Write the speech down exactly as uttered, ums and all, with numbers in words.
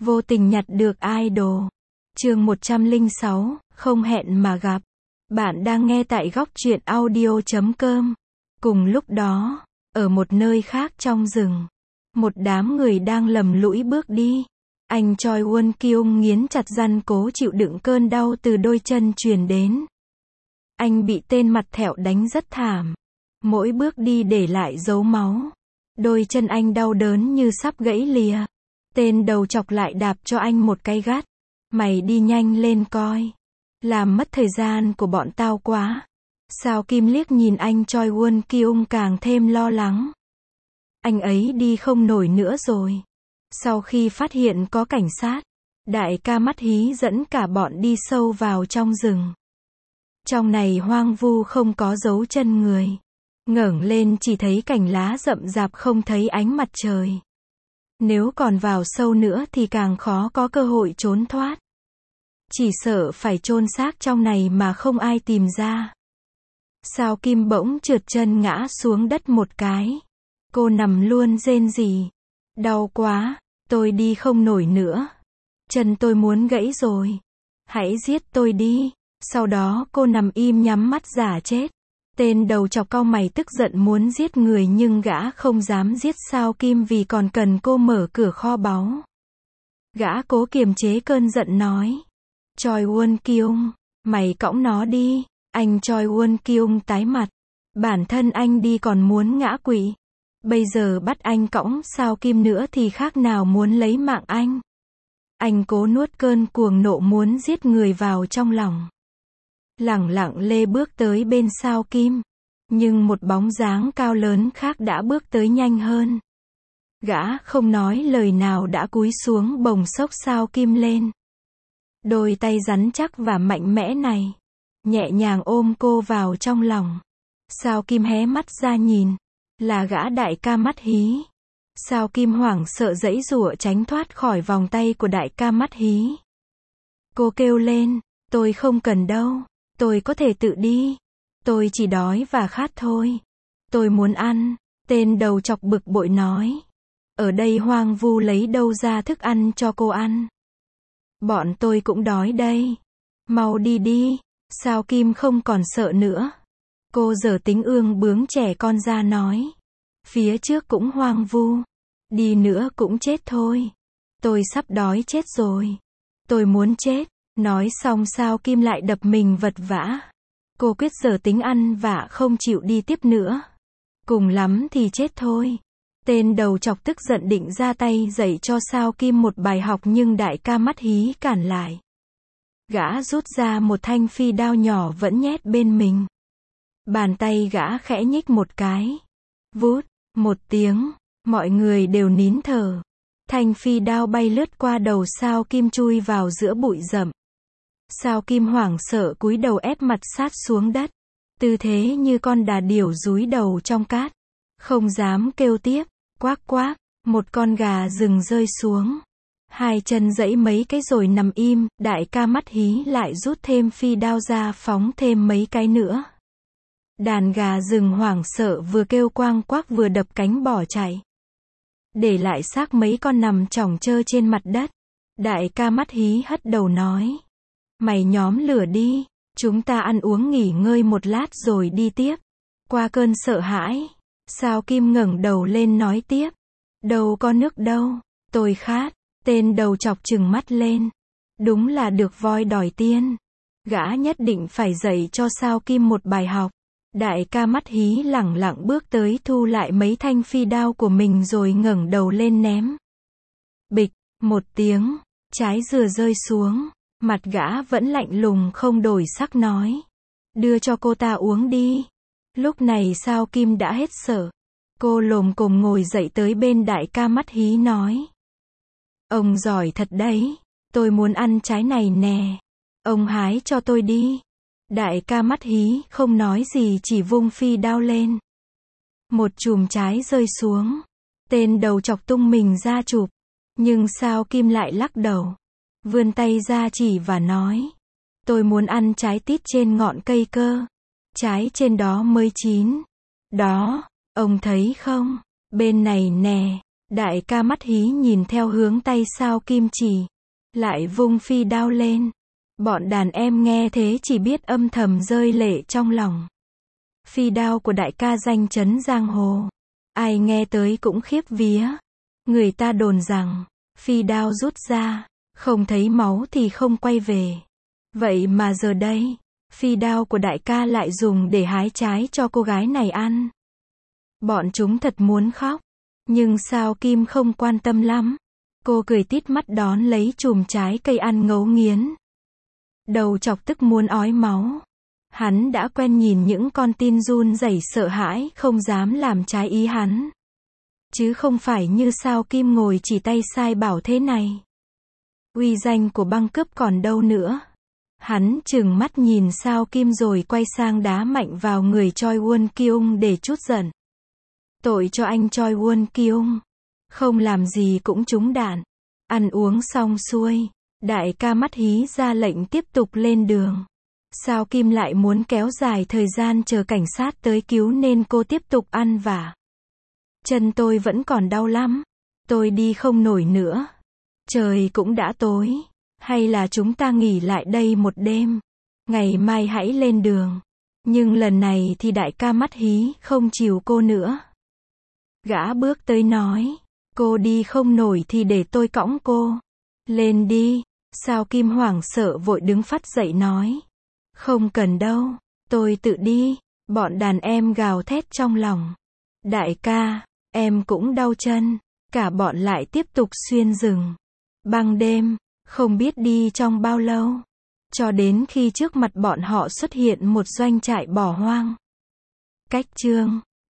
Vô tình nhặt được idol. Chương một trăm lẻ sáu, không hẹn mà gặp. Bạn đang nghe tại góc truyện audio chấm com. Cùng lúc đó, ở một nơi khác trong rừng, một đám người đang lầm lũi bước đi. Anh Choi Won Kyung nghiến chặt răng cố chịu đựng cơn đau từ đôi chân truyền đến. Anh bị tên mặt thẹo đánh rất thảm. Mỗi bước đi để lại dấu máu. Đôi chân anh đau đớn như sắp gãy lìa. Tên đầu chọc lại đạp cho anh một cái gắt. Mày đi nhanh lên coi. Làm mất thời gian của bọn tao quá. Sao Kim liếc nhìn anh Choi Won Kyung càng thêm lo lắng. Anh ấy đi không nổi nữa rồi. Sau khi phát hiện có cảnh sát, đại ca mắt hí dẫn cả bọn đi sâu vào trong rừng. Trong này hoang vu không có dấu chân người. Ngẩng lên chỉ thấy cành lá rậm rạp không thấy ánh mặt trời. Nếu còn vào sâu nữa thì càng khó có cơ hội trốn thoát. Chỉ sợ phải chôn xác trong này mà không ai tìm ra. Sao Kim bỗng trượt chân ngã xuống đất một cái. Cô nằm luôn rên rỉ. Đau quá, tôi đi không nổi nữa. Chân tôi muốn gãy rồi. Hãy giết tôi đi. Sau đó cô nằm im nhắm mắt giả chết. Tên đầu chọc cau mày tức giận muốn giết người nhưng gã không dám giết Sao Kim vì còn cần cô mở cửa kho báu. Gã cố kiềm chế cơn giận nói. Choi Won Kyung, mày cõng nó đi. Anh Choi Won Kyung tái mặt. Bản thân anh đi còn muốn ngã quỵ. Bây giờ bắt anh cõng Sao Kim nữa thì khác nào muốn lấy mạng anh. Anh cố nuốt cơn cuồng nộ muốn giết người vào trong lòng. Lẳng lặng lê bước tới bên Sao Kim. Nhưng một bóng dáng cao lớn khác đã bước tới nhanh hơn. Gã không nói lời nào đã cúi xuống bồng xốc Sao Kim lên. Đôi tay rắn chắc và mạnh mẽ này. Nhẹ nhàng ôm cô vào trong lòng. Sao Kim hé mắt ra nhìn. Là gã đại ca mắt hí. Sao Kim hoảng sợ giãy giụa tránh thoát khỏi vòng tay của đại ca mắt hí. Cô kêu lên. Tôi không cần đâu. Tôi có thể tự đi. Tôi chỉ đói và khát thôi. Tôi muốn ăn. Tên đầu chọc bực bội nói. Ở đây hoang vu lấy đâu ra thức ăn cho cô ăn. Bọn tôi cũng đói đây. Mau đi đi. Sao Kim không còn sợ nữa. Cô giở tính ương bướng trẻ con ra nói. Phía trước cũng hoang vu. Đi nữa cũng chết thôi. Tôi sắp đói chết rồi. Tôi muốn chết. Nói xong Sao Kim lại đập mình vật vã. Cô quyết giở tính ăn và không chịu đi tiếp nữa. Cùng lắm thì chết thôi. Tên đầu chọc tức giận định ra tay dạy cho Sao Kim một bài học nhưng đại ca mắt hí cản lại. Gã rút ra một thanh phi đao nhỏ vẫn nhét bên mình. Bàn tay gã khẽ nhích một cái. Vút, một tiếng, mọi người đều nín thở. Thanh phi đao bay lướt qua đầu Sao Kim chui vào giữa bụi rậm. Sao Kim hoảng sợ cúi đầu ép mặt sát xuống đất. Tư thế như con đà điểu dúi đầu trong cát. Không dám kêu tiếp. Quác quác, một con gà rừng rơi xuống. Hai chân giãy mấy cái rồi nằm im. Đại ca mắt hí lại rút thêm phi đao ra phóng thêm mấy cái nữa. Đàn gà rừng hoảng sợ vừa kêu quang quác vừa đập cánh bỏ chạy. Để lại xác mấy con nằm chỏng chơ trên mặt đất. Đại ca mắt hí hất đầu nói. Mày nhóm lửa đi. Chúng ta ăn uống nghỉ ngơi một lát rồi đi tiếp. Qua cơn sợ hãi. Sao Kim ngẩng đầu lên nói tiếp. Đâu có nước đâu. Tôi khát. Tên đầu chọc trừng mắt lên. Đúng là được voi đòi tiên. Gã nhất định phải dạy cho Sao Kim một bài học. Đại ca mắt hí lẳng lặng bước tới thu lại mấy thanh phi đao của mình rồi ngẩng đầu lên ném. Bịch, một tiếng, trái dừa rơi xuống. Mặt gã vẫn lạnh lùng không đổi sắc nói. Đưa cho cô ta uống đi. Lúc này Sao Kim đã hết sợ. Cô lồm cồm ngồi dậy tới bên đại ca mắt hí nói. Ông giỏi thật đấy. Tôi muốn ăn trái này nè. Ông hái cho tôi đi. Đại ca mắt hí không nói gì chỉ vung phi đao lên. Một chùm trái rơi xuống. Tên đầu chọc tung mình ra chụp. Nhưng Sao Kim lại lắc đầu. Vươn tay ra chỉ và nói. Tôi muốn ăn trái tít trên ngọn cây cơ. Trái trên đó mới chín. Đó, ông thấy không? Bên này nè. Đại ca mắt hí nhìn theo hướng tay Sao Kim chỉ, lại vung phi đao lên. Bọn đàn em nghe thế chỉ biết âm thầm rơi lệ trong lòng. Phi đao của đại ca danh chấn giang hồ, ai nghe tới cũng khiếp vía. Người ta đồn rằng, phi đao rút ra, không thấy máu thì không quay về. Vậy mà giờ đây, phi đao của đại ca lại dùng để hái trái cho cô gái này ăn. Bọn chúng thật muốn khóc, nhưng Sao Kim không quan tâm lắm. Cô cười tít mắt đón lấy chùm trái cây ăn ngấu nghiến. Đầu chọc tức muốn ói máu. Hắn đã quen nhìn những con tin run rẩy sợ hãi không dám làm trái ý hắn. Chứ không phải như Sao Kim ngồi chỉ tay sai bảo thế này. Uy danh của băng cướp còn đâu nữa. Hắn trừng mắt nhìn Sao Kim rồi quay sang đá mạnh vào người Choi Won Kyung để trút giận. Tội cho anh Choi Won Kyung. Không làm gì cũng trúng đạn. Ăn uống xong xuôi, đại ca mắt hí ra lệnh tiếp tục lên đường. Sao Kim lại muốn kéo dài thời gian chờ cảnh sát tới cứu nên cô tiếp tục ăn vả. Chân tôi vẫn còn đau lắm. Tôi đi không nổi nữa. Trời cũng đã tối. Hay là chúng ta nghỉ lại đây một đêm. Ngày mai hãy lên đường. Nhưng lần này thì đại ca mắt hí không chịu cô nữa. Gã bước tới nói. Cô đi không nổi thì để tôi cõng cô. Lên đi. Sao Kim hoảng sợ vội đứng phắt dậy nói. Không cần đâu. Tôi tự đi. Bọn đàn em gào thét trong lòng. Đại ca, em cũng đau chân. Cả bọn lại tiếp tục xuyên rừng. Băng đêm, không biết đi trong bao lâu. Cho đến khi trước mặt bọn họ xuất hiện một doanh trại bỏ hoang. Cách chương